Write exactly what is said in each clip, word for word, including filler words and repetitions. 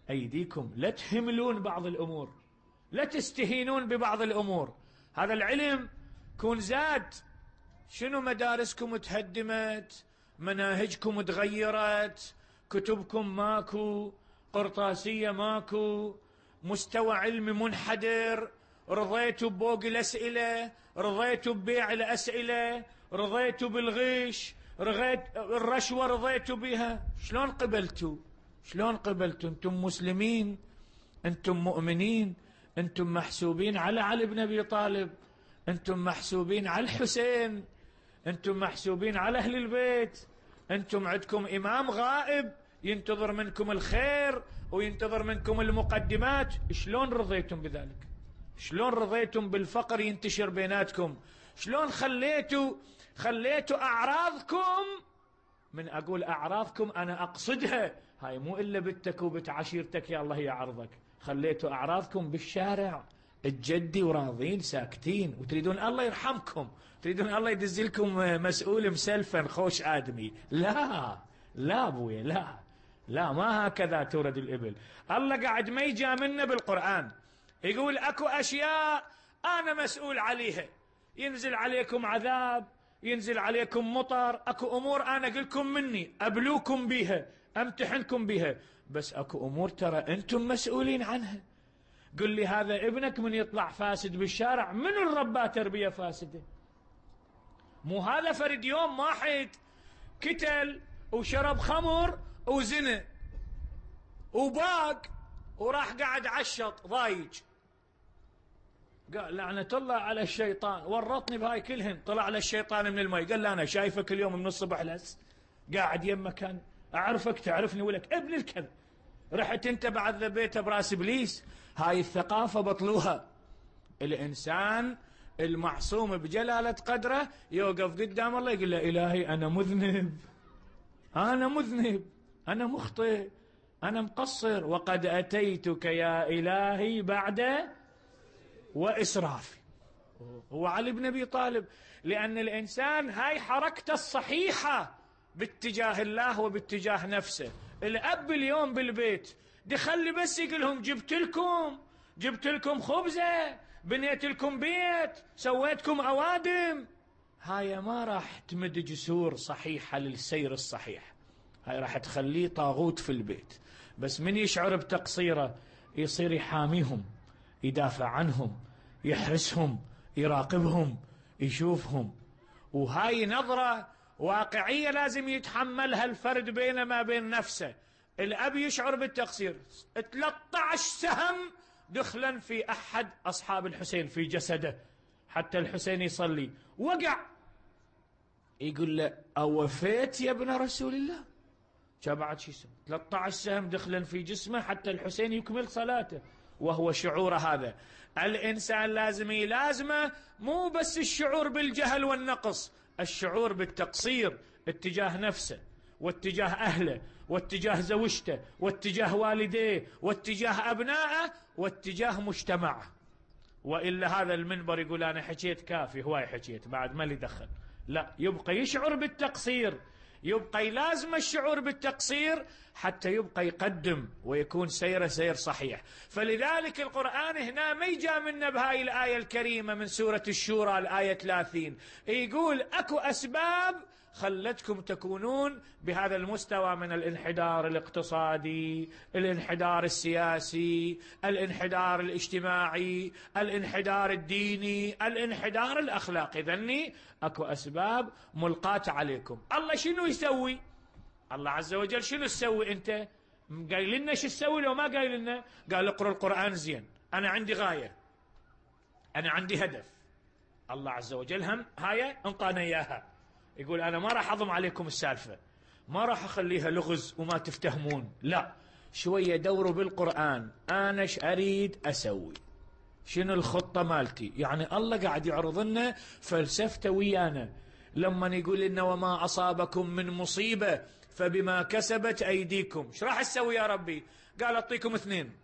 أيديكم، لا تهملون بعض الأمور، لا تستهينون ببعض الأمور. هذا العلم كون زاد، شنو مدارسكم تهدمت، مناهجكم تغيرت، كتبكم ماكو، قرطاسية ماكو، مستوى علمي منحدر، رضيتوا ببوق الأسئلة، رضيتوا ببيع الأسئلة، رضيتوا بالغش، رغيت الرشوة رضيتوا بها. شلون قبلتوا؟ شلون قبلتوا؟ انتم مسلمين، انتم مؤمنين، انتم محسوبين على علي بن أبي طالب، انتم محسوبين على الحسين، انتم محسوبين على أهل البيت، انتم عندكم إمام غائب ينتظر منكم الخير وينتظر منكم المقدمات. شلون رضيتم بذلك؟ شلون رضيتم بالفقر ينتشر بيناتكم؟ شلون خليتوا خليتوا أعراضكم، من أقول أعراضكم أنا أقصدها، هاي مو إلا بنتك وبنت عشيرتك يا الله هي عرضك، خليتوا أعراضكم بالشارع الجدي وراضين ساكتين، وتريدون الله يرحمكم، تريدون الله يدزلكم مسؤول مسلفا خوش آدمي. لا لا أبويا، لا لا، ما هكذا تورد الإبل. الله قاعد ما يجاملنا بالقرآن، يقول أكو أشياء أنا مسؤول عليها، ينزل عليكم عذاب، ينزل عليكم مطر، أكو أمور أنا أقولكم مني أبلوكم بها، أمتحنكم بها، بس أكو أمور ترى أنتم مسؤولين عنها. قل لي هذا ابنك من يطلع فاسد بالشارع، من الربا تربية فاسدة؟ مو هذا فرد يوم واحد كتل وشرب خمر وزنا وباق وراح قاعد عشط ضايج، قال لعنة الله على الشيطان، ورطني بهاي كلهن، طلع على الشيطان من الماء، قال لا أنا شايفك اليوم من الصبح لهس قاعد يم مكان، أعرفك تعرفني ولك ابن الكذب، رحت انت بعد ذبيته براس ابليس. هاي الثقافة بطلوها. الانسان المعصوم بجلالة قدره يوقف قدام الله يقول له الهي انا مذنب، انا مذنب، انا مخطئ، انا مقصر، وقد اتيتك يا الهي بعد واسرافي. هو علي بن ابي طالب، لان الانسان هاي حركته الصحيحة باتجاه الله وباتجاه نفسه. الأب اليوم بالبيت دخل بس يقول لهم جبت لكم جبت لكم خبزة، بنيت لكم بيت، سويتكم أوادم، هاي ما راح تمد جسور صحيحة للسير الصحيح، هاي راح تخليه طاغوت في البيت. بس من يشعر بتقصيره يصير يحاميهم، يدافع عنهم، يحرسهم، يراقبهم، يشوفهم. وهاي نظرة واقعية لازم يتحملها الفرد بين ما بين نفسه. الأب يشعر بالتقصير، ثلاثة عشر سهم دخلا في أحد أصحاب الحسين في جسده حتى الحسين يصلي وقع، يقول له أوفيت يا ابن رسول الله؟ بعد شي سهم ثلاثة عشر سهم دخلا في جسمه حتى الحسين يكمل صلاته. وهو شعور هذا الإنسان لازم يلازمه، مو بس الشعور بالجهل والنقص، الشعور بالتقصير اتجاه نفسه واتجاه أهله واتجاه زوجته واتجاه والديه واتجاه أبنائه واتجاه مجتمعه. وإلا هذا المنبر يقول أنا حكيت كافي، هواي حكيت بعد ما لي دخل، لا، يبقى يشعر بالتقصير، يبقى يلازم الشعور بالتقصير حتى يبقى يقدم ويكون سيره سير صحيح. فلذلك القرآن هنا ما يجاملنا بهاي الآية الكريمة من سورة الشورى الآية ثلاثين، يقول أكو أسباب خلتكم تكونون بهذا المستوى من الانحدار الاقتصادي، الانحدار السياسي، الانحدار الاجتماعي، الانحدار الديني، الانحدار الأخلاقي. ذني أكو أسباب ملقاة عليكم. الله شنو يسوي؟ الله عز وجل شنو تسوي أنت؟ قايل لنا شو تسوي لو ما قايل لنا؟ قال اقرأ القرآن زين، أنا عندي غاية، أنا عندي هدف. الله عز وجل هم هاي انطانا إياها، يقول أنا ما راح أضم عليكم السالفة، ما راح أخليها لغز وما تفتهمون، لا، شوية دوروا بالقرآن أنا ايش أريد أسوي، شنو الخطة مالتي. يعني الله قاعد يعرض لنا فلسفته ويانا لما يقول لنا وما أصابكم من مصيبة فبما كسبت أيديكم، ايش راح تسوي يا ربي؟ قال أعطيكم اثنين.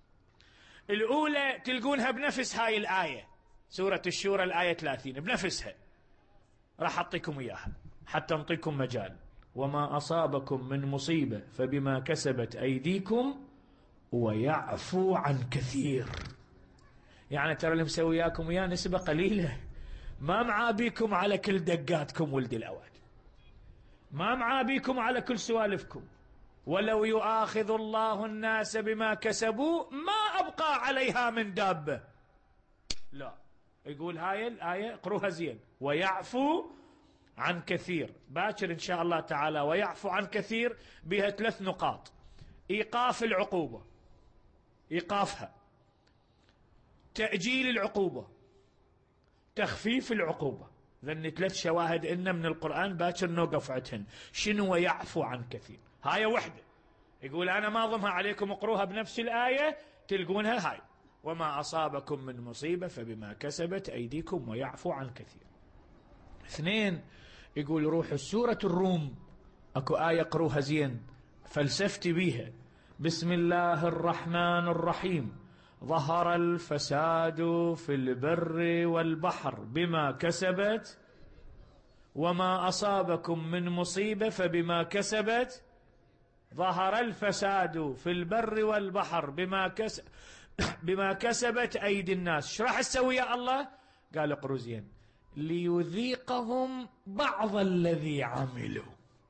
الأولى تلقونها بنفس هاي الآية سورة الشورى الآية ثلاثين، بنفسها راح أعطيكم إياها حتى نعطيكم مجال. وما أصابكم من مصيبة فبما كسبت أيديكم ويعفو عن كثير. يعني ترى اللي مسوياكم وياه نسبة قليلة، ما معابيكم على كل دقاتكم ولد الأواد، ما معابيكم على كل سوالفكم. ولو يؤاخذ الله الناس بما كسبوا ما أبقى عليها من دابة. لا، يقول هاي الآية اقروها زين، ويعفو عن كثير. باكر إن شاء الله تعالى ويعفو عن كثير بها ثلاث نقاط: إيقاف العقوبة، إيقافها، تأجيل العقوبة، تخفيف العقوبة. ذن ثلاث شواهد إن من القرآن باكر نوقف عندهن. شنو ويعفو عن كثير؟ هاي وحدة يقول أنا ما ضمها عليكم، اقروها بنفس الآية تلقونها هاي: وما أصابكم من مصيبة فبما كسبت أيديكم ويعفو عن كثير. اثنين، يقول روحوا سورة الروم، اكو آية اقروها زين فلسفتي بيها: بسم الله الرحمن الرحيم، ظهر الفساد في البر والبحر بما كسبت وما أصابكم من مصيبة فبما كسبت. ظهر الفساد في البر والبحر بما كسب بما كسبت أيدي الناس. ايش راح تسوي يا الله؟ قال اقروا زين: ليذيقهم بعض الذي عملوا.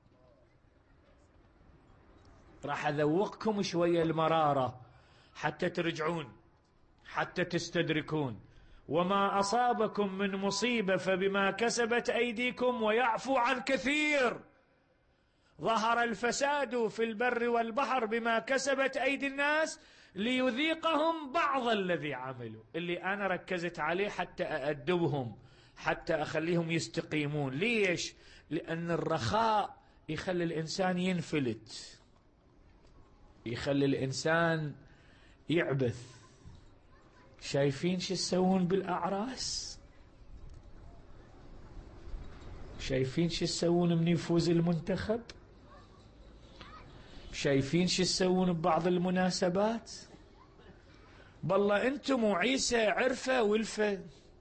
راح أذوقكم شوية المرارة حتى ترجعون، حتى تستدركون. وما أصابكم من مصيبة فبما كسبت أيديكم ويعفو عن كثير. ظهر الفساد في البر والبحر بما كسبت أيدي الناس ليذيقهم بعض الذي عملوا. اللي أنا ركزت عليه حتى أأدبهم، حتى أخليهم يستقيمون. ليش؟ لأن الرخاء يخلي الإنسان ينفلت، يخلي الإنسان يعبث. شايفين شو يسوون بالأعراس؟ شايفين شو يسوون من يفوز المنتخب؟ شايفين شو يسوون ببعض المناسبات؟ بالله انتم وعيسى عرفة ولفة،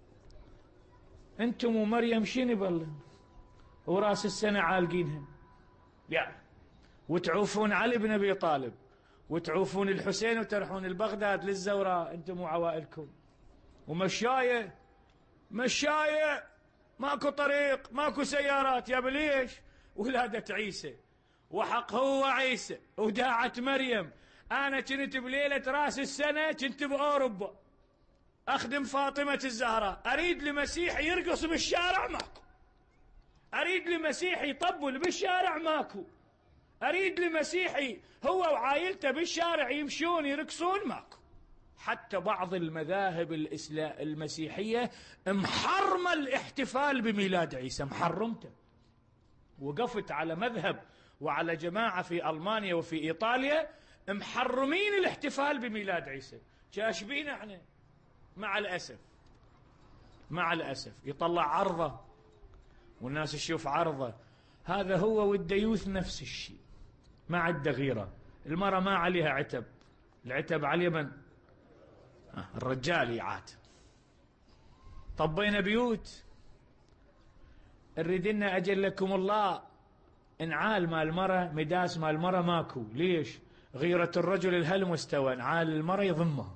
انتم ومريم شنو بالله وراس السنة عالقينها يعني، وتعوفون علي بن ابي طالب، وتعوفون الحسين، وترحون البغداد للزوراء انتم وعوائلكم. ومشاية مشاية، ماكو طريق، ماكو سيارات. يا بليش؟ ولادة عيسى، وحق هو عيسى، وداعت مريم. أنا كنت بليلة راس السنة كنت بأوروبا أخدم فاطمة الزهراء، أريد لمسيحي يرقص بالشارع ماكو، أريد لمسيحي يطبل بالشارع ماكو، أريد لمسيحي هو وعائلته بالشارع يمشون يرقصون ماكو. حتى بعض المذاهب الإسلام المسيحية محرمة الاحتفال بميلاد عيسى، محرمته. وقفت على مذهب وعلى جماعة في ألمانيا وفي إيطاليا محرمين الاحتفال بميلاد عيسى. شاشبين احنا مع الأسف، مع الأسف يطلع عرضة والناس تشوف عرضة. هذا هو والديوث نفس الشيء، ما عده غيرة. المرأة ما عليها عتب، العتب على من؟ الرجال يعاتب. طبينا بيوت، نريدنا أجلكم الله انعال مال المرأة، مداس مال المرأة ماكو. ليش؟ غيرة الرجل الهل مستوى، انعال المرأة يضمها،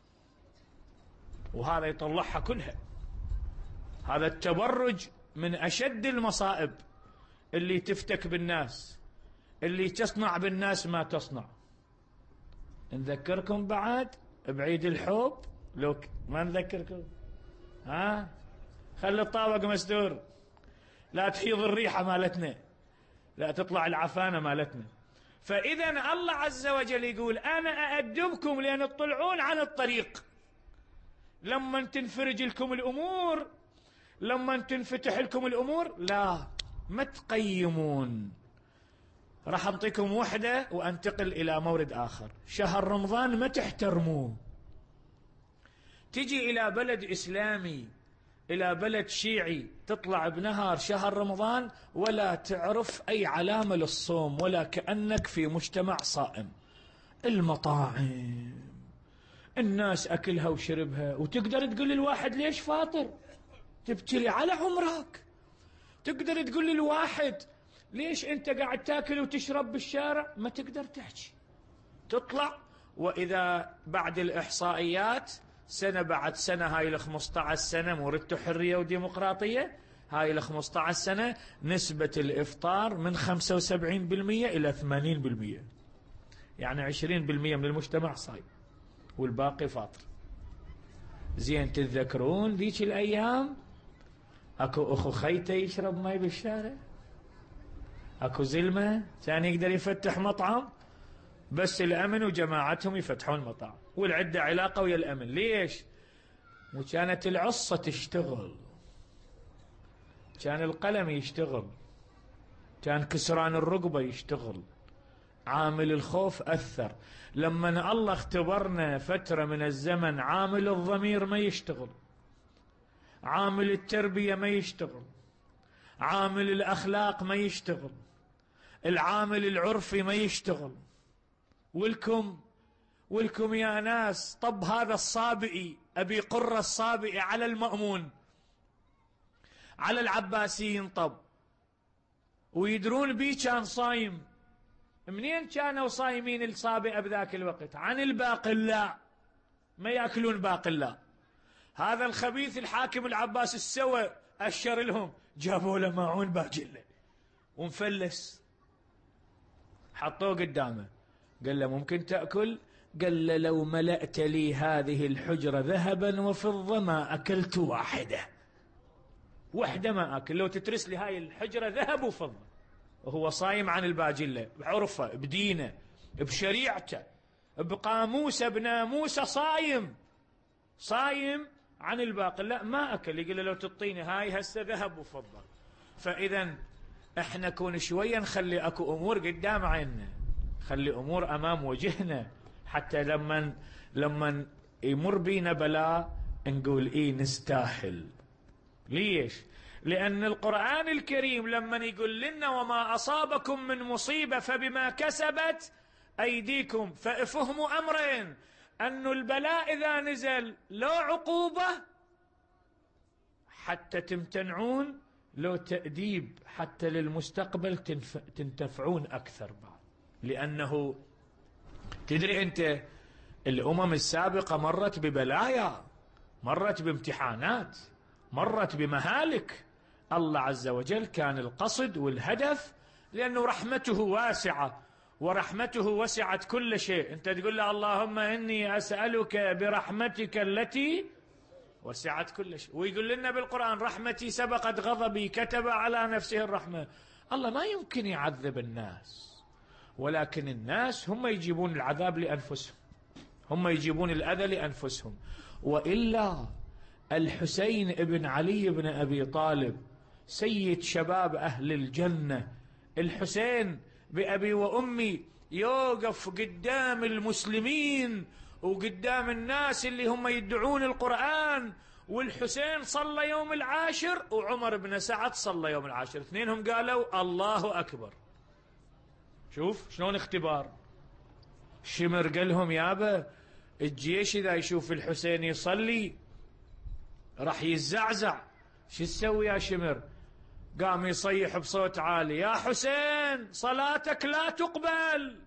وهذا يطلعها كلها. هذا التبرج من أشد المصائب اللي تفتك بالناس، اللي تصنع بالناس ما تصنع. نذكركم بعد بعيد الحب، لو ما نذكركم ها خلي الطابق مسدور، لا تحيض الريحة مالتنا، لا تطلع العفانة مالتنا. فإذا الله عز وجل يقول أنا أأدبكم لأن تطلعون عن الطريق. لما تنفرج لكم الأمور، لما تنفتح لكم الأمور، لا ما تقيمون. راح أنطيكم وحدة وأنتقل إلى مورد آخر. شهر رمضان ما تحترموه. تجي إلى بلد إسلامي، إلى بلد شيعي، تطلع بنهار شهر رمضان ولا تعرف أي علامة للصوم، ولا كأنك في مجتمع صائم. المطاعم، الناس أكلها وشربها، وتقدر تقول للواحد ليش فاطر؟ تبتلي على عمرك. تقدر تقول للواحد ليش أنت قاعد تاكل وتشرب بالشارع؟ ما تقدر تحكي. تطلع وإذا بعد الإحصائيات سنة بعد سنة، هاي ال خمسة عشر سنة مو ردتوا حرية وديمقراطية، هاي ال خمسة عشر سنة نسبة الإفطار من خمسة وسبعين بالمئة إلى ثمانين بالمئة، يعني عشرين بالمئة من المجتمع صايم والباقي فاطر. زين تتذكرون ذيك الأيام أكو أخو خيته يشرب ماي بالشارع، أكو زلمة كان يقدر يفتح مطعم، بس الأمن وجماعتهم يفتحون مطعم والعدة علاقة ويا الأمن. ليش؟ وكانت العصة تشتغل، كان القلم يشتغل، كان كسران الرقبة يشتغل، عامل الخوف أثر. لما الله اختبرنا فترة من الزمن عامل الضمير ما يشتغل، عامل التربية ما يشتغل، عامل الأخلاق ما يشتغل، العامل العرفي ما يشتغل. ولكم ولكم يا ناس طب هذا الصابئي أبي قرة الصابئي على المأمون على العباسيين طب، ويدرون بي كان صايم. منين كانوا صايمين الصابئة بذاك الوقت؟ عن الباقلاء، ما يأكلون باقلاء. هذا الخبيث الحاكم العباس السوى أشر لهم، جابوا له ماعون باجلة ومفلس، حطوه قدامه، قال له ممكن تأكل؟ قال له لو ملأت لي هذه الحجرة ذهبا وفضة ما أكلت واحدة، وحدة ما أكل، لو تترس لي هاي الحجرة ذهب وفضة. وهو صايم عن الباجلة، بعرفه بدينه بشريعته بقاموسه بناموسه، صايم صايم عن الباقي، لا ما أكل. يقول له لو تعطيني هاي هسه ذهب وفضة. فإذا احنا كون شوية نخلي اكو امور قدام عيننا، خلي امور امام وجهنا، حتى لما لما يمر بينا بلاء نقول ايه نستاهل. ليش؟ لأن القرآن الكريم لما يقول لنا وما أصابكم من مصيبة فبما كسبت أيديكم، فافهموا أمرين: أن البلاء إذا نزل لو عقوبة حتى تمتنعون، لو تأديب حتى للمستقبل تنف... تنتفعون أكثر بعد. لأنه تدري أنت الأمم السابقة مرت ببلايا، مرت بامتحانات، مرت بمهالك. الله عز وجل كان القصد والهدف، لأنه رحمته واسعة، ورحمته وسعت كل شيء. أنت تقول له اللهم إني أسألك برحمتك التي وسعت كل شيء، ويقول لنا بالقرآن رحمتي سبقت غضبي، كتب على نفسه الرحمة. الله ما يمكن يعذب الناس، ولكن الناس هم يجيبون العذاب لأنفسهم، هم يجيبون الأذى لأنفسهم. وإلا الحسين ابن علي بن أبي طالب سيد شباب أهل الجنة، الحسين بأبي وأمي يوقف قدام المسلمين وقدام الناس اللي هم يدعون القرآن، والحسين صلى يوم العاشر وعمر بن سعد صلى يوم العاشر، اثنينهم قالوا الله أكبر. شوف شلون اختبار. شمر قال لهم يابا الجيش إذا يشوف الحسين يصلي راح يزعزع، شو تسوي يا شمر؟ قام يصيح بصوت عالي يا حسين صلاتك لا تقبل.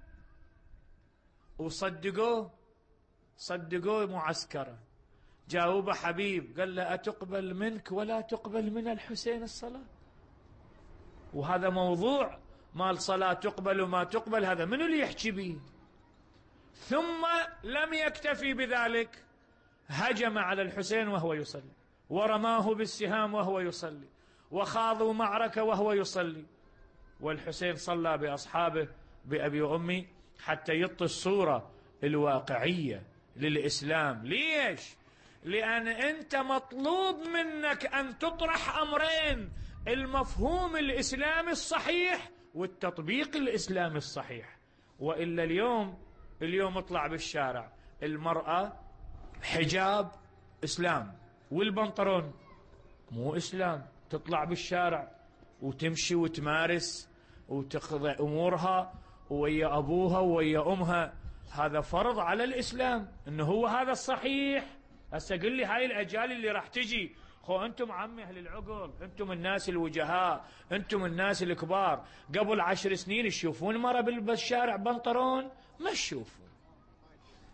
وصدقوه، صدقوه معسكره. جاوب حبيب قال له أتقبل منك ولا تقبل من الحسين الصلاة؟ وهذا موضوع مال صلاة تقبل وما تقبل، هذا منو اللي يحكي به؟ ثم لم يكتفي بذلك، هجم على الحسين وهو يصلي، ورماه بالسهام وهو يصلي، وخاضوا معركة وهو يصلي. والحسين صلى بأصحابه بأبي وأمي حتى يعطي الصورة الواقعية للإسلام. ليش؟ لأن أنت مطلوب منك أن تطرح أمرين: المفهوم الإسلامي الصحيح والتطبيق الإسلامي الصحيح. وإلا اليوم اليوم اطلع بالشارع المرأة حجاب إسلام والبنطلون مو إسلام، تطلع بالشارع وتمشي وتمارس وتقضي أمورها ويا أبوها ويا أمها، هذا فرض على الإسلام إنه هو هذا الصحيح. هسه قل لي هاي الأجيال اللي راح تجي، خو أنتم عمي أهل العقل، أنتم الناس الوجهاء، أنتم الناس الكبار، قبل عشر سنين تشوفون مرة بالشارع بنطلون؟ ما تشوفون.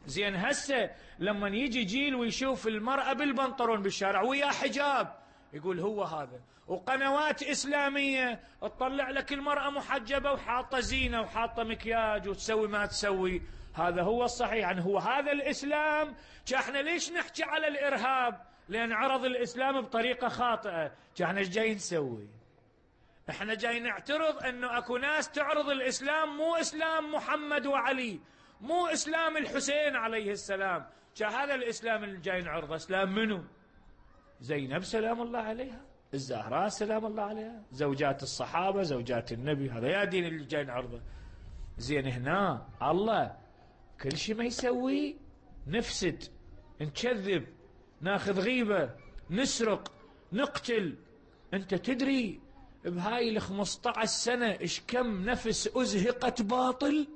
زين هسه لما يجي جيل ويشوف المرأة بالبنطلون بالشارع ويا حجاب يقول هو هذا، وقنوات إسلامية تطلع لك المرأة محجبة وحاطة زينة وحاطة مكياج وتسوي ما تسوي، هذا هو الصحيح، يعني هو هذا الإسلام. احنا ليش نحكي على الإرهاب؟ لأن عرض الإسلام بطريقة خاطئة. احنا ايش جاي نسوي؟ احنا جاي نعترض انه اكو ناس تعرض الإسلام مو إسلام محمد وعلي، مو إسلام الحسين عليه السلام. هذا الإسلام اللي جاي نعرضه إسلام منو؟ زينب سلام الله عليها، الزهراء سلام الله عليها، زوجات الصحابة، زوجات النبي، هذا يا دين اللي جاي نعرضه. زين هنا الله كل شيء ما يسوي نفسد، نكذب، ناخذ غيبة، نسرق، نقتل. انت تدري بهاي ال خمسة عشر سنة ايش كم نفس ازهقت باطل؟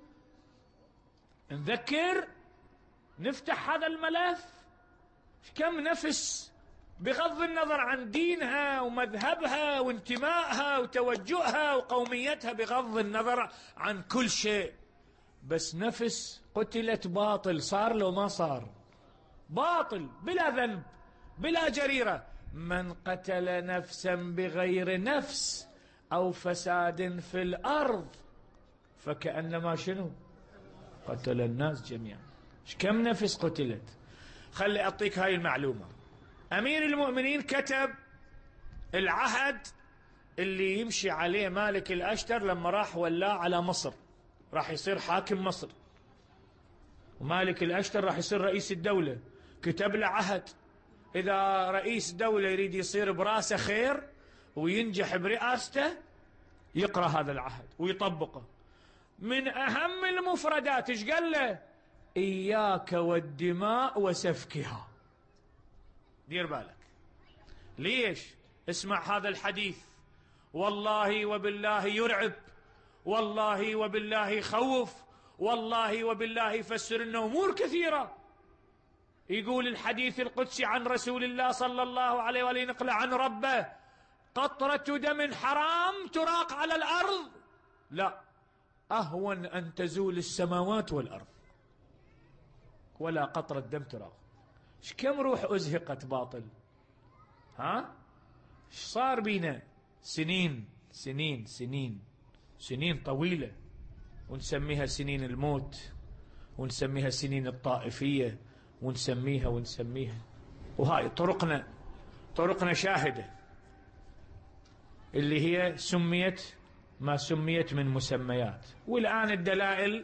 نذكر نفتح هذا الملف، ايش كم نفس بغض النظر عن دينها ومذهبها وانتمائها وتوجهها وقوميتها، بغض النظر عن كل شيء، بس نفس قتلت باطل. صار لو ما صار باطل بلا ذنب بلا جريرة. من قتل نفسا بغير نفس أو فساد في الأرض فكأنما شنو قتل الناس جميعا. كم نفس قتلت؟ خلي أعطيك هاي المعلومة. أمير المؤمنين كتب العهد اللي يمشي عليه مالك الأشتر لما راح ولا على مصر، راح يصير حاكم مصر، ومالك الأشتر راح يصير رئيس الدولة. كتب له عهد إذا رئيس دولة يريد يصير براسه خير وينجح برئاسته يقرأ هذا العهد ويطبقه. من أهم المفردات إيش قال له؟ إياك والدماء وسفكها. دير بالك. ليش؟ اسمع هذا الحديث، والله وبالله يرعب، والله وبالله يخوف، والله وبالله يفسر لنا أمور كثيرة. يقول الحديث القدسي عن رسول الله صلى الله عليه وآله نقل عن ربه: قطرة دم حرام تراق على الأرض لا أهون أن تزول السماوات والأرض ولا قطرة دم تراق. ايش كم روح أزهقت باطل؟ ها؟ ايش صار بينا؟ سنين سنين سنين سنين طويلة، ونسميها سنين الموت، ونسميها سنين الطائفية، ونسميها ونسميها وهاي طرقنا طرقنا شاهدة اللي هي سميت ما سميت من مسميات، والآن الدلائل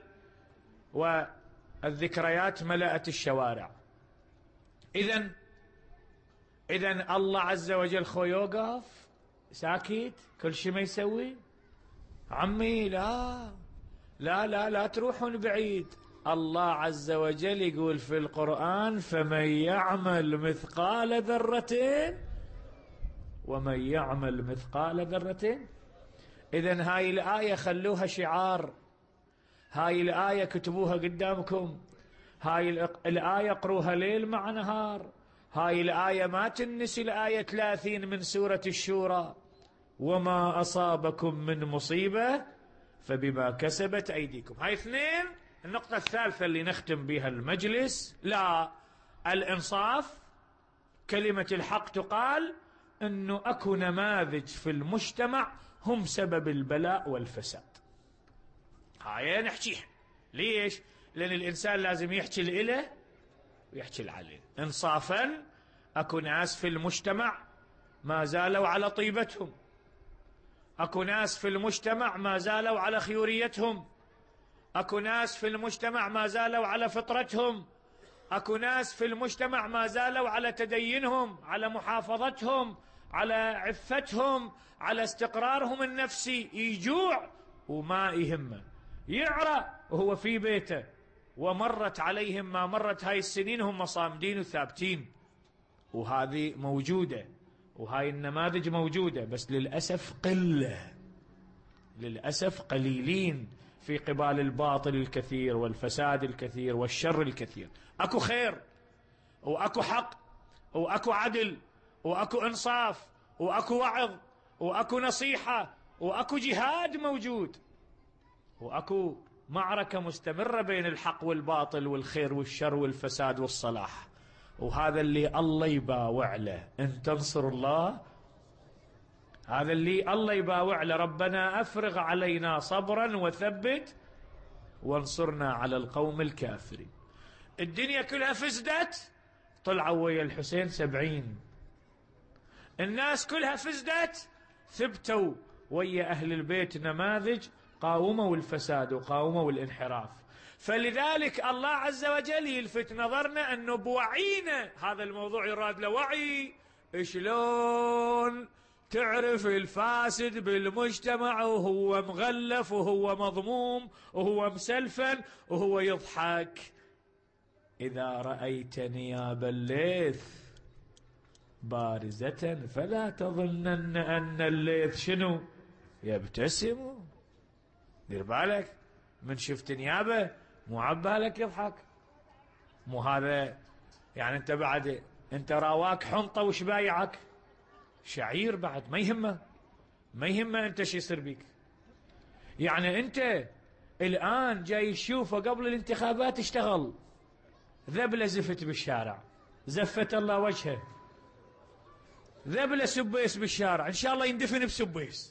والذكريات ملأت الشوارع. إذن إذن الله عز وجل خو يوقف ساكت كل شيء ما يسوي؟ عمي لا لا لا لا تروحون بعيد. الله عز وجل يقول في القرآن: فمن يعمل مثقال ذرة ومن يعمل مثقال ذرة. إذن هاي الآية خلوها شعار، هاي الآية كتبوها قدامكم، هاي الآية اقروها ليل مع نهار. هاي الآية ما تنسي الآية ثلاثين من سورة الشورى: وما أصابكم من مصيبة فبما كسبت أيديكم. هاي اثنين. النقطة الثالثة اللي نختم بها المجلس: لا، الإنصاف، كلمة الحق تقال، أنه أكو نماذج في المجتمع هم سبب البلاء والفساد. هاي نحكيها. ليش؟ لأن الإنسان لازم يحكي الإله ويحكي العليه. إنصافا أكو ناس في المجتمع ما زالوا على طيبتهم، أكو ناس في المجتمع ما زالوا على خيوريتهم، أكو ناس في المجتمع ما زالوا على فطرتهم، أكو ناس في المجتمع ما زالوا على تدينهم، على محافظتهم، على عفتهم، على استقرارهم النفسي. يجوع وما يهمه، يعرى وهو في بيته، ومرت عليهم ما مرت هاي السنين هم صامدين وثابتين. وهذه موجودة، وهاي النماذج موجودة، بس للأسف قلة، للأسف قليلين في قبال الباطل الكثير والفساد الكثير والشر الكثير. أكو خير وأكو حق وأكو عدل وأكو إنصاف وأكو وعظ وأكو نصيحة وأكو جهاد موجود، وأكو معركة مستمرة بين الحق والباطل والخير والشر والفساد والصلاح، وهذا اللي الله يباوع له. إن تنصر الله، هذا اللي الله يباوع له. ربنا أفرغ علينا صبرا وثبت وانصرنا على القوم الكافرين. الدنيا كلها فسدت، طلعوا ويا الحسين سبعين. الناس كلها فسدت، ثبتوا ويا أهل البيت نماذج قاوموا الفساد وقاوموا الانحراف. فلذلك الله عز وجل يلفت نظرنا أنه بوعينا هذا الموضوع يراد له وعي. شلون تعرف الفاسد بالمجتمع وهو مغلف وهو مضموم وهو مسلفن وهو يضحك؟ إذا رأيتني يا الليث بارزة فلا تظنن أن الليث شنو يبتسم. دير بالك، من شفت نيابه مو عبالك يضحك. مو هذا يعني انت بعد انت راواك حنطه وش بايعك؟ شعير بعد ما يهمه، ما يهمه انت شو يصير بيك. يعني انت الان جاي تشوفه قبل الانتخابات اشتغل ذبله زفت بالشارع، زفت الله وجهه، ذبله سبيس بالشارع، ان شاء الله يندفن بسبيس.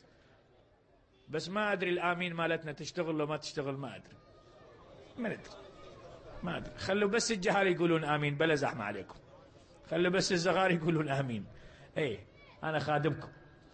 بس ما ادري الامين مالتنا تشتغل لو ما تشتغل، ما ادري ما ادري ما ادري. خلوا بس الجهال يقولون امين بلا زحمه عليكم، خلوا بس الصغار يقولون امين. ايه انا خادمكم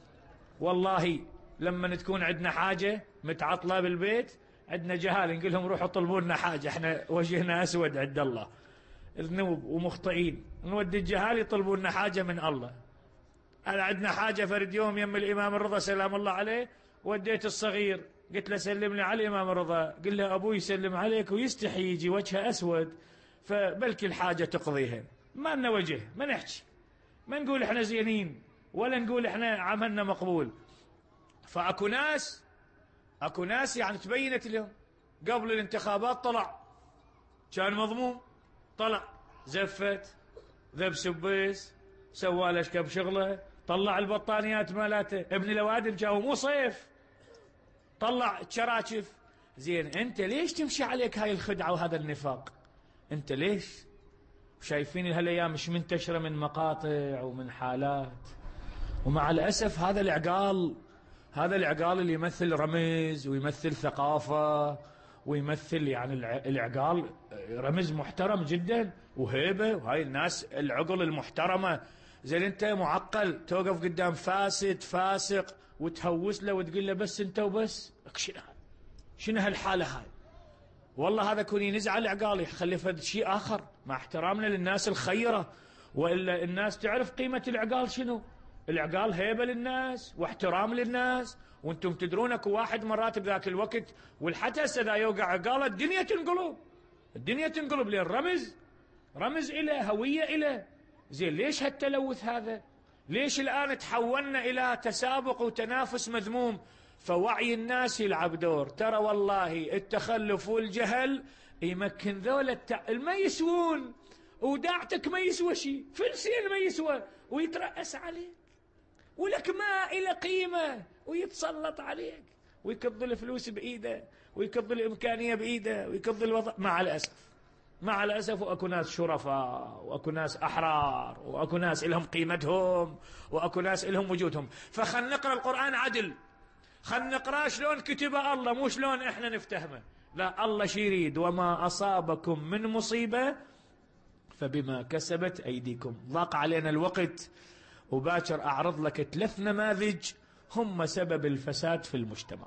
والله. لما تكون عندنا حاجه متعطله بالبيت، عندنا جهال نقول لهم روحوا طلبوا لنا حاجه، احنا وجهنا اسود عند الله، ذنوب ومخطئين، نودي الجهال يطلبوا لنا حاجه من الله. انا عندنا حاجه فرد يوم يم الامام الرضا سلام الله عليه، وديت الصغير قلت له سلم لي على الامام الرضا، قل له ابوي يسلم عليك ويستحي يجي وجهه اسود، فبلكي الحاجه تقضيها. ما لنا وجه، ما نحكي، ما نقول احنا زينين ولا نقول احنا عملنا مقبول. فاكو ناس اكو ناس يعني تبينت اليوم قبل الانتخابات طلع كان مضموم، طلع زفت ذب سبيس، سوى له شكب شغله، طلع البطانيات مالاته، ابن الاوادم جاو مو صيف، طلع شراكف. زين انت ليش تمشي عليك هاي الخدعه وهذا النفاق؟ انت ليش؟ شايفين هالايام مش منتشره من مقاطع ومن حالات. ومع الاسف هذا العقال، هذا العقال اللي يمثل رمز ويمثل ثقافه ويمثل يعني العقال رمز محترم جدا وهيبه، وهاي الناس العقل المحترمه. زين انت معقل توقف قدام فاسد فاسق وتهوس له وتقول له بس انت وبس، شنو شنو هالحاله هاي؟ والله هذا كوني نزعل عقالي خلي فد شيء اخر، مع احترامنا للناس الخيره، والا الناس تعرف قيمه العقال شنو؟ العقال هيبه للناس واحترام للناس. وانتم تدرون اكو واحد مرات بذاك الوقت والحتى اذا يوقع عقاله الدنيا تنقلب، الدنيا تنقلب لين رمز رمز إله، هويه إله. زين ليش هالتلوث هذا؟ ليش الآن تحولنا إلى تسابق وتنافس مذموم؟ فوعي الناس يلعب دور. ترى والله التخلف والجهل يمكن ذولا التع... ما يسوون، وداعتك ما يسوى شيء، فلسين ما يسوى، ويترأس عليك ولك ما إلى قيمة، ويتسلط عليك ويكض الفلوس بإيده ويكض الإمكانية بإيده ويكض الوضع. مع الأسف مع الأسف وأكو ناس شرفاء وأكو ناس أحرار وأكو ناس لهم قيمتهم وأكو ناس لهم وجودهم. فخل نقرأ القرآن عدل، خل نقرأ شلون كتب الله مو شلون إحنا نفتهمه. لا، الله شي يريد وما أصابكم من مصيبة فبما كسبت أيديكم. ضاق علينا الوقت وباكر أعرض لك ثلاث نماذج هم سبب الفساد في المجتمع،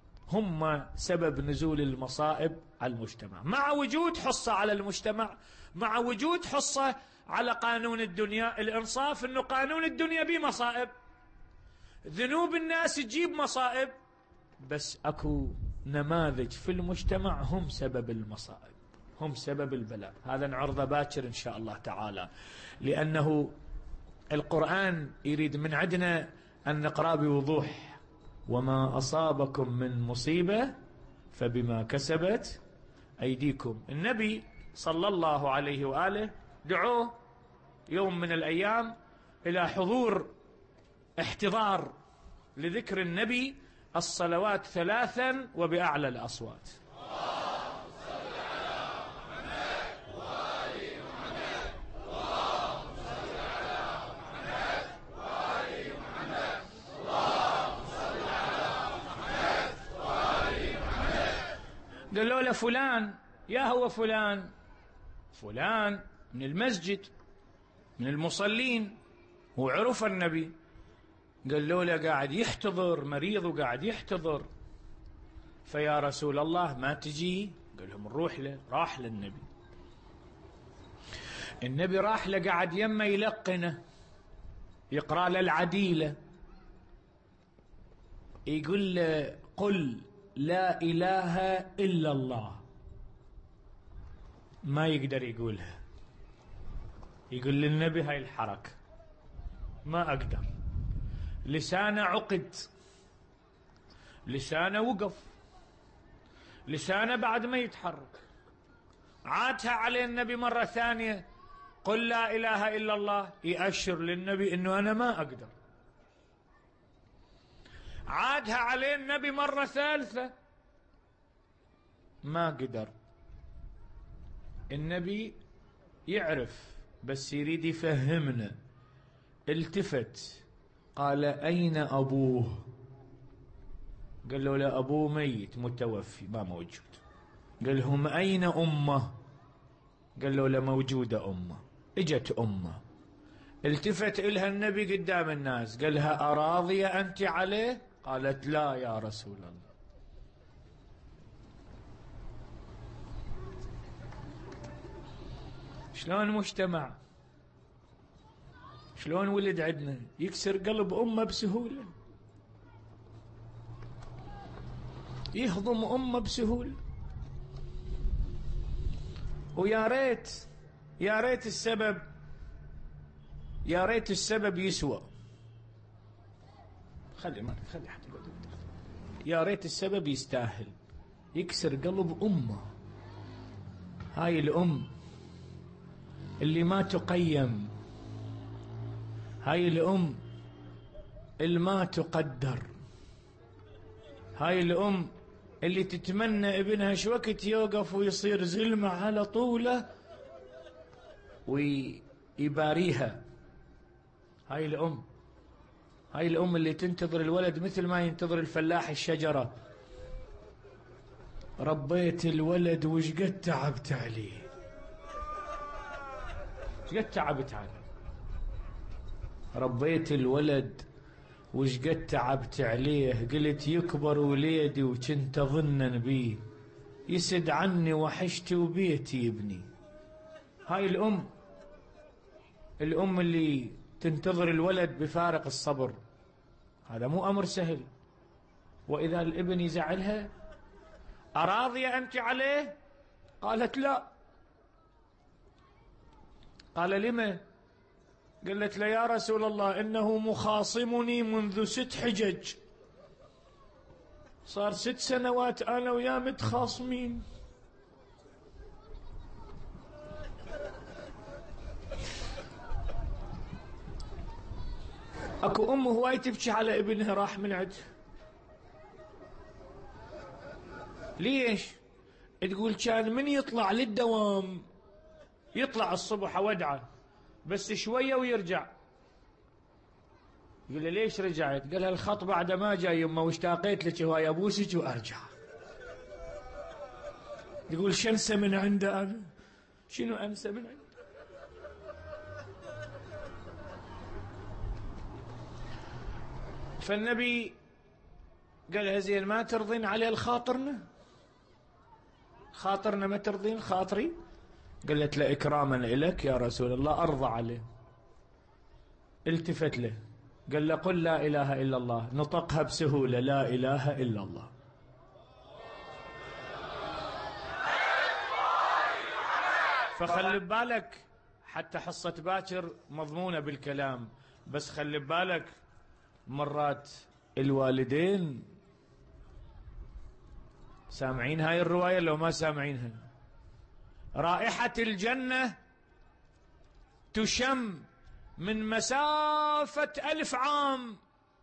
هم سبب نزول المصائب على المجتمع، مع وجود حصة على المجتمع، مع وجود حصة على قانون الدنيا. الإنصاف أنه قانون الدنيا بيه مصائب، ذنوب الناس تجيب مصائب، بس أكو نماذج في المجتمع هم سبب المصائب، هم سبب البلاء. هذا نعرضه باكر إن شاء الله تعالى، لأنه القرآن يريد من عندنا أن نقرأ بوضوح. وما أصابكم من مصيبة فبما كسبت أيديكم. النبي صلى الله عليه وآله دعوه يوم من الأيام إلى حضور احتضار لذكر النبي الصلوات ثلاثا وبأعلى الأصوات. فلان، يا هو فلان، فلان من المسجد من المصلين، وعرف النبي، قال له قاعد يحتضر مريض وقاعد يحتضر، فيا رسول الله ما تجي؟ قال لهم نروح له. راح للنبي، النبي راح له قاعد يمه يلقنه، يقرأ له العديلة، يقول له قل لا إله إلا الله. ما يقدر يقولها، يقول للنبي هاي الحركة ما أقدر، لسانه عقد، لسانه وقف، لسانه بعد ما يتحرك. عادها عليه النبي مرة ثانية قل لا إله إلا الله، يأشر للنبي إنه أنا ما أقدر. عادها عليه النبي مرة ثالثة ما قدر. النبي يعرف بس يريد يفهمنا. التفت قال أين أبوه؟ قال له لا، أبوه ميت متوفي ما موجود. قال لهم أين أمه؟ قال له لا، موجودة أمه. اجت أمه، التفت إلها النبي قدام الناس قال لها أراضية أنت عليه؟ قالت لا يا رسول الله. شلون مجتمع، شلون ولد عندنا يكسر قلب أمه بسهولة، يهضم أمه بسهولة. ويا ريت يا ريت السبب يا ريت السبب يسوى. خلي ما خلي حتى يقعد. يا ريت السبب يستاهل يكسر قلب أمه. هاي الأم اللي ما تقيم، هاي الأم اللي ما تقدر، هاي الأم اللي تتمنى ابنها شوكت يوقف ويصير زلمة على طوله ويباريها. هاي الأم هاي الأم اللي تنتظر الولد مثل ما ينتظر الفلاح الشجرة. ربيت الولد وش قد تعبت عليه، وش قد تعبت عليه. ربيت الولد وش قد تعبت عليه، قلت يكبر وليدي وكنت أظنن بيه، يسد عني وحشتي وبيتي يبني. هاي الأم الأم اللي تنتظر الولد بفارق الصبر. هذا مو أمر سهل. وإذا الابن يزعلها أراضية أنت عليه؟ قالت لا. قال لما؟ قالت له يا رسول الله إنه مخاصمني منذ ست حجج، صار ست سنوات أنا وياه متخاصمين. اكو ام هواي تبكي على ابنها راح من عندها. ليش؟ تقول كان من يطلع للدوام يطلع الصبح ودعه بس شويه ويرجع. يقول له ليش رجعت؟ قال لها الخط بعد ما جاي يمه واشتاقيت لك هواي ابوسك وارجع. يقول شنسه من عنده انا؟ شنو انسى من عنده؟ فالنبي قال لها زين ما ترضين عليه الخاطرنا؟ خاطرنا ما ترضين خاطري؟ قالت له إكراما إليك يا رسول الله أرضى عليه. التفت له قال له قل لا إله إلا الله، نطقها بسهولة لا إله إلا الله. فخلي ببالك حتى حصة باكر مضمونة بالكلام، بس خلي ببالك مرات الوالدين سامعين هاي الرواية لو ما سامعينها. رائحة الجنة تشم من مسافة ألف عام،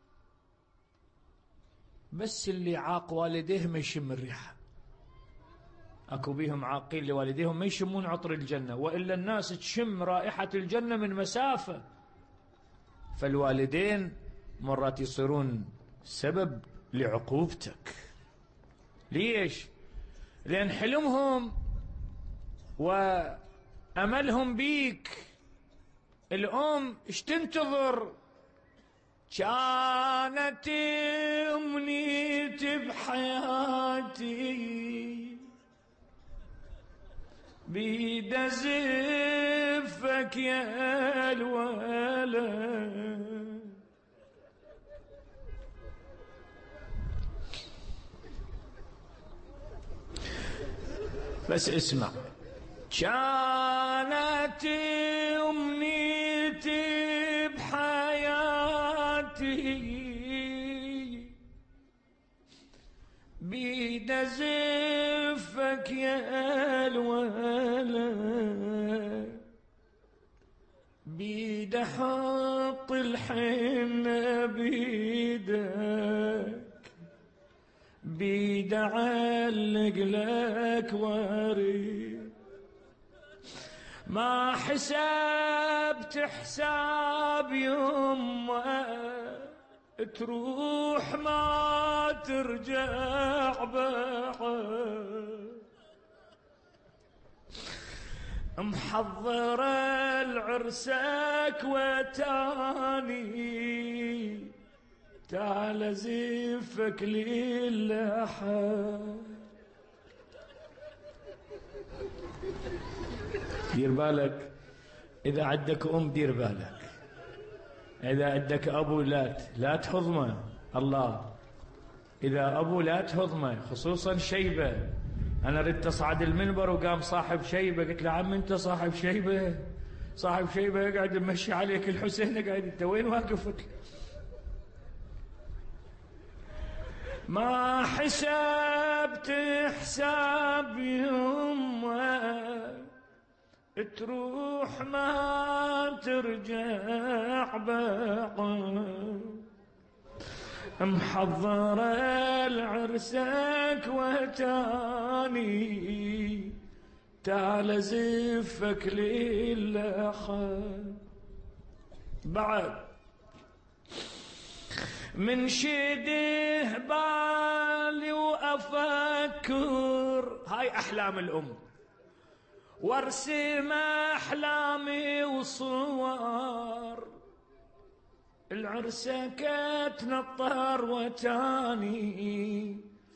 بس اللي عاق والديه ما يشم الريحة. أكو بيهم عاقين لوالديهم ما يشمون عطر الجنة، وإلا الناس تشم رائحة الجنة من مسافة. فالوالدين مرات يصيرون سبب لعقوبتك. ليش؟ لأن حلمهم وأملهم بيك. الأم ايش تنتظر؟ كانت أمنيتي بحياتي بيد أزفك يا الولد. بس اسمع. كانت أمنيتي بحياتي بيد أزفك يا الولد، بيد أحط الحنة بيدك، بيد أعلق لك وريد. ما حسبت حساب يمه تروح ما ترجع بعد، محضر العرسك وتاني تعال زفك للحد. دير بالك إذا عندك أم، دير بالك إذا عندك أبو لا لا تهضمه. الله، إذا أبو لا تهضمه، خصوصا شيبة. أنا ردت أصعد المنبر وقام صاحب شيبة، قلت له عم أنت صاحب شيبة؟ صاحب شيبة يقعد يمشي عليك الحسين، قاعد أنت وين واقف؟ ما حسبت حساب يمه تروح ما ترجع بعد، محضر العرسك وتاني تعال زفك للأخد. بعد من شده بالي وأفكر، هاي أحلام الأم، وارسم أحلامي وصور العرسة كتنطر وتاني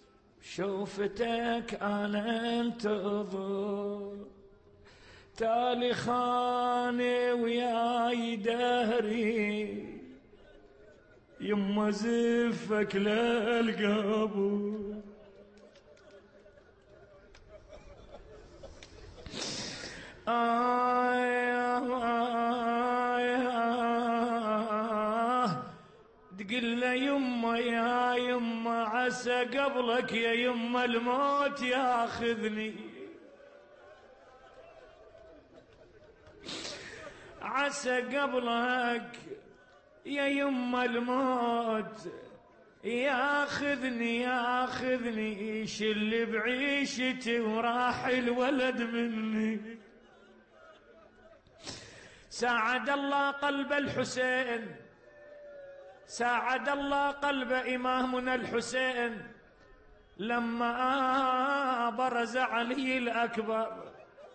شوفتك أنا انتظر. تالي خاني وياي دهري يما زفك للقبر. آه آه آه تقول له يما يا يما عسى قبلك يا يما الموت ياخذني، عسى قبلك يا يما الموت ياخذني ياخذني، شل بعيشتي وراح الولد مني. ساعد الله قلب الحسين، ساعد الله قلب إمامنا الحسين لما برز علي الأكبر،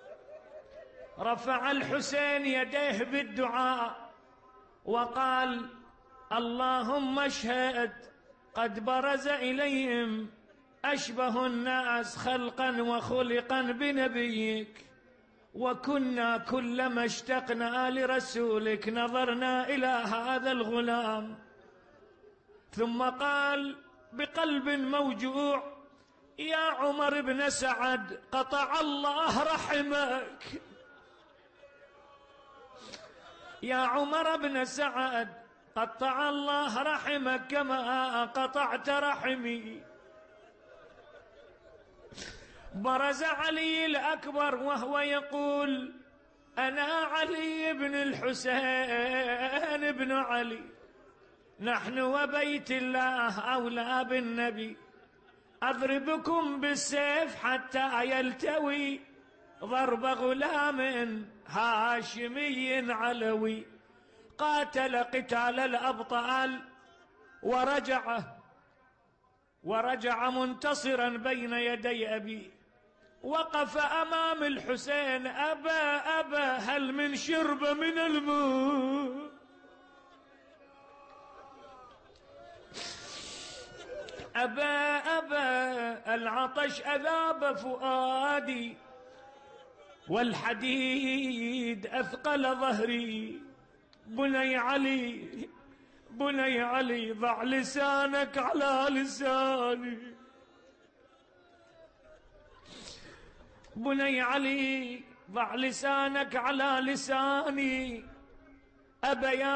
رفع الحسين يديه بالدعاء وقال اللهم اشهد قد برز إليهم أشبه الناس خلقا وخلقا بنبيك، وكنا كلما اشتقنا لرسولك نظرنا إلى هذا الغلام. ثم قال بقلب موجوع يا عمر بن سعد قطع الله رحمك، يا عمر بن سعد قطع الله رحمك كما قطعت رحمي. برز علي الأكبر وهو يقول أنا علي بن الحسين بن علي، نحن وبيت الله أولى بالنبي، أضربكم بالسيف حتى يلتوي ضرب غلام هاشمي علوي. قاتل قتال الأبطال ورجع ورجع منتصرا بين يدي أبيه. وقف أمام الحسين: أبا أبا هل من شربة من الماء؟ أبا أبا العطش أذاب فؤادي، والحديد أثقل ظهري. بني علي بني علي ضع لسانك على لساني. بني علي ضع لسانك على لساني. أبا يا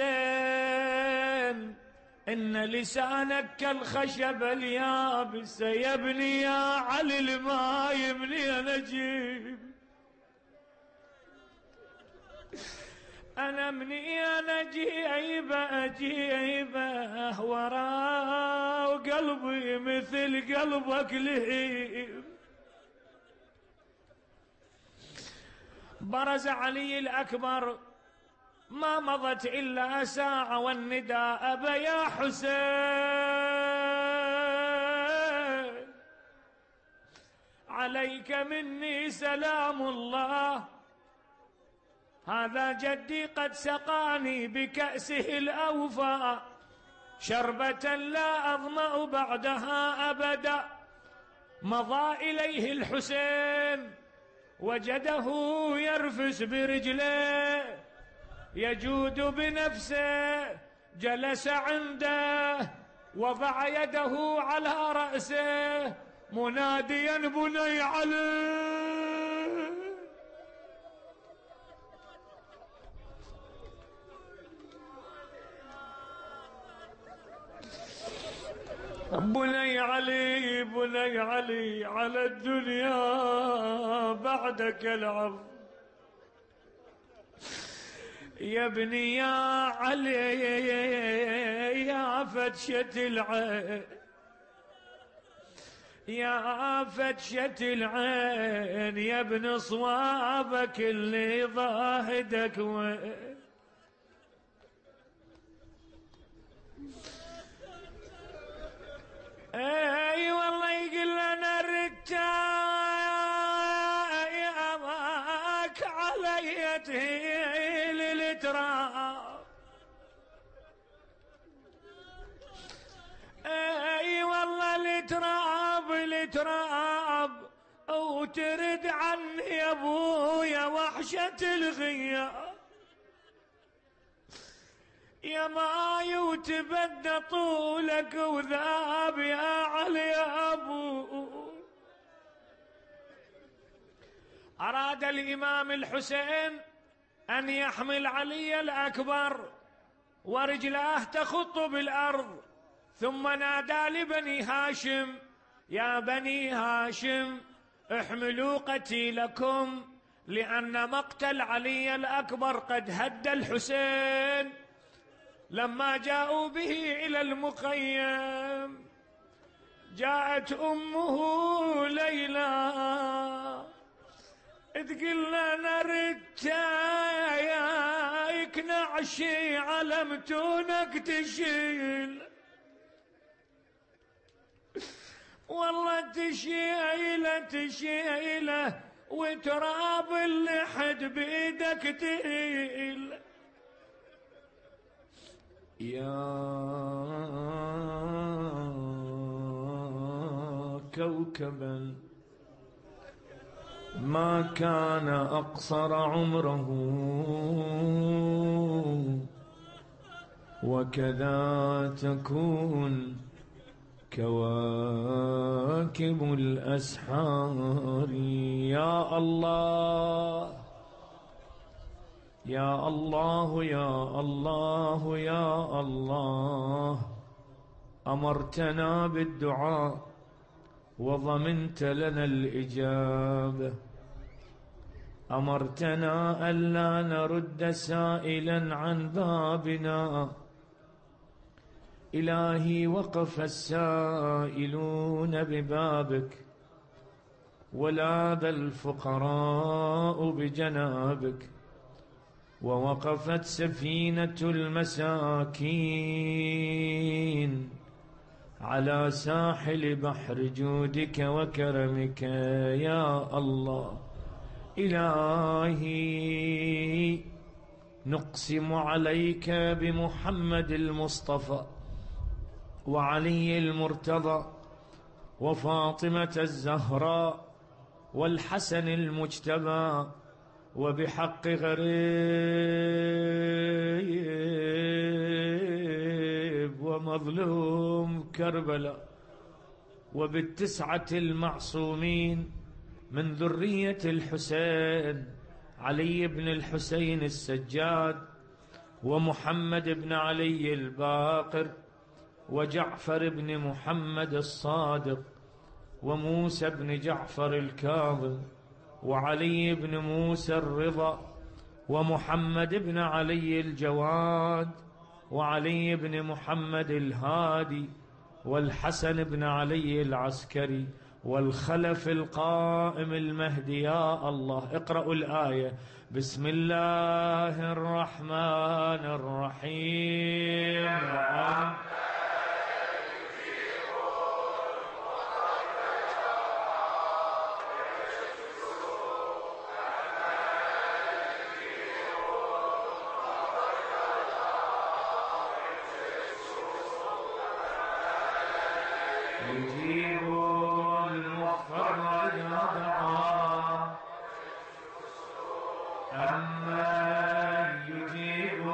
حسين إن لسانك كالخشب اليابس، يبني يا علي الماء يبني نجيب. أنا مني أنا جيبة جيبة ورا وقلبي مثل قلبك لهيب. برز علي الأكبر ما مضت إلا ساعة والنداء: أبا يا حسين عليك مني سلام الله، هذا جدي قد سقاني بكأسه الأوفى شربة لا أظمأ بعدها أبدا. مضى إليه الحسين وجده يرفس برجليه يجود بنفسه، جلس عنده وضع يده على رأسه مناديا: بني علي. بني علي بني علي على الدنيا بعدك العفو. يا ابني يا علي يا فتشة العين، يا فتشة العين، يا ابن صوابك اللي ضاهدك وين. اي والله يقول لنا الرجال يا اباك علي تهيل التراب. اي والله التراب التراب وترد عني يا ابويا وحشة الغياب. يا ماي وتبدى طولك وذاب يا علي يا ابو. أراد الإمام الحسين أن يحمل علي الأكبر ورجلاه تخط بالأرض، ثم نادى لبني هاشم: يا بني هاشم احملوا قتيلكم، لأن مقتل علي الأكبر قد هد الحسين. لما جاءوا به إلى المخيم جاءت أمه ليلى تقول لنا: رجايك نعشي علمتونك تشيل، والله تشيله تشيله وتراب اللحد بيدك تهيل. يا كوكبا ما كان أقصر عمره، وكذا تكون كواكب الأسحار. يا الله يا الله يا الله يا الله، أمرتنا بالدعاء وضمنت لنا الإجابة. أمرتنا ألا نرد سائلا عن بابنا. إلهي وقف السائلون ببابك ولاذ الفقراء بجنابك، ووقفت سفينة المساكين على ساحل بحر جودك وكرمك يا الله. إلهي نقسم عليك بمحمد المصطفى وعلي المرتضى وفاطمة الزهراء والحسن المجتبى وبحق غريب ومظلوم كربلاء وبالتسعة المعصومين من ذرية الحسين علي بن الحسين السجاد ومحمد بن علي الباقر وجعفر بن محمد الصادق وموسى بن جعفر الكاظم وعلي بن موسى الرضا ومحمد بن علي الجواد وعلي بن محمد الهادي والحسن بن علي العسكري والخلف القائم المهدي يا الله. اقرأوا الآية. بسم الله الرحمن الرحيم. يجيب المضطر إذا دعاه أما يجيب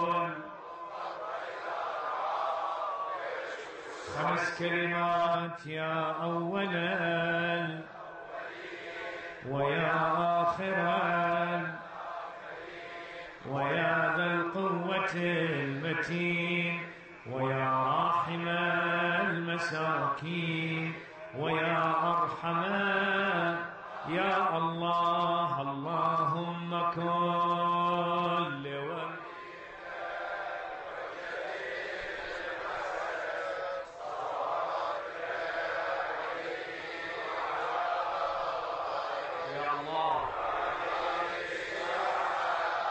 خمس كلمات يا أولا ويا آخرا ويا ذا القوة المتين ويا راحم المساكين ويا أرحم يا الله. اللهم كن لولي يا الله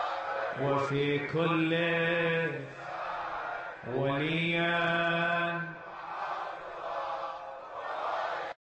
وفي كل وليا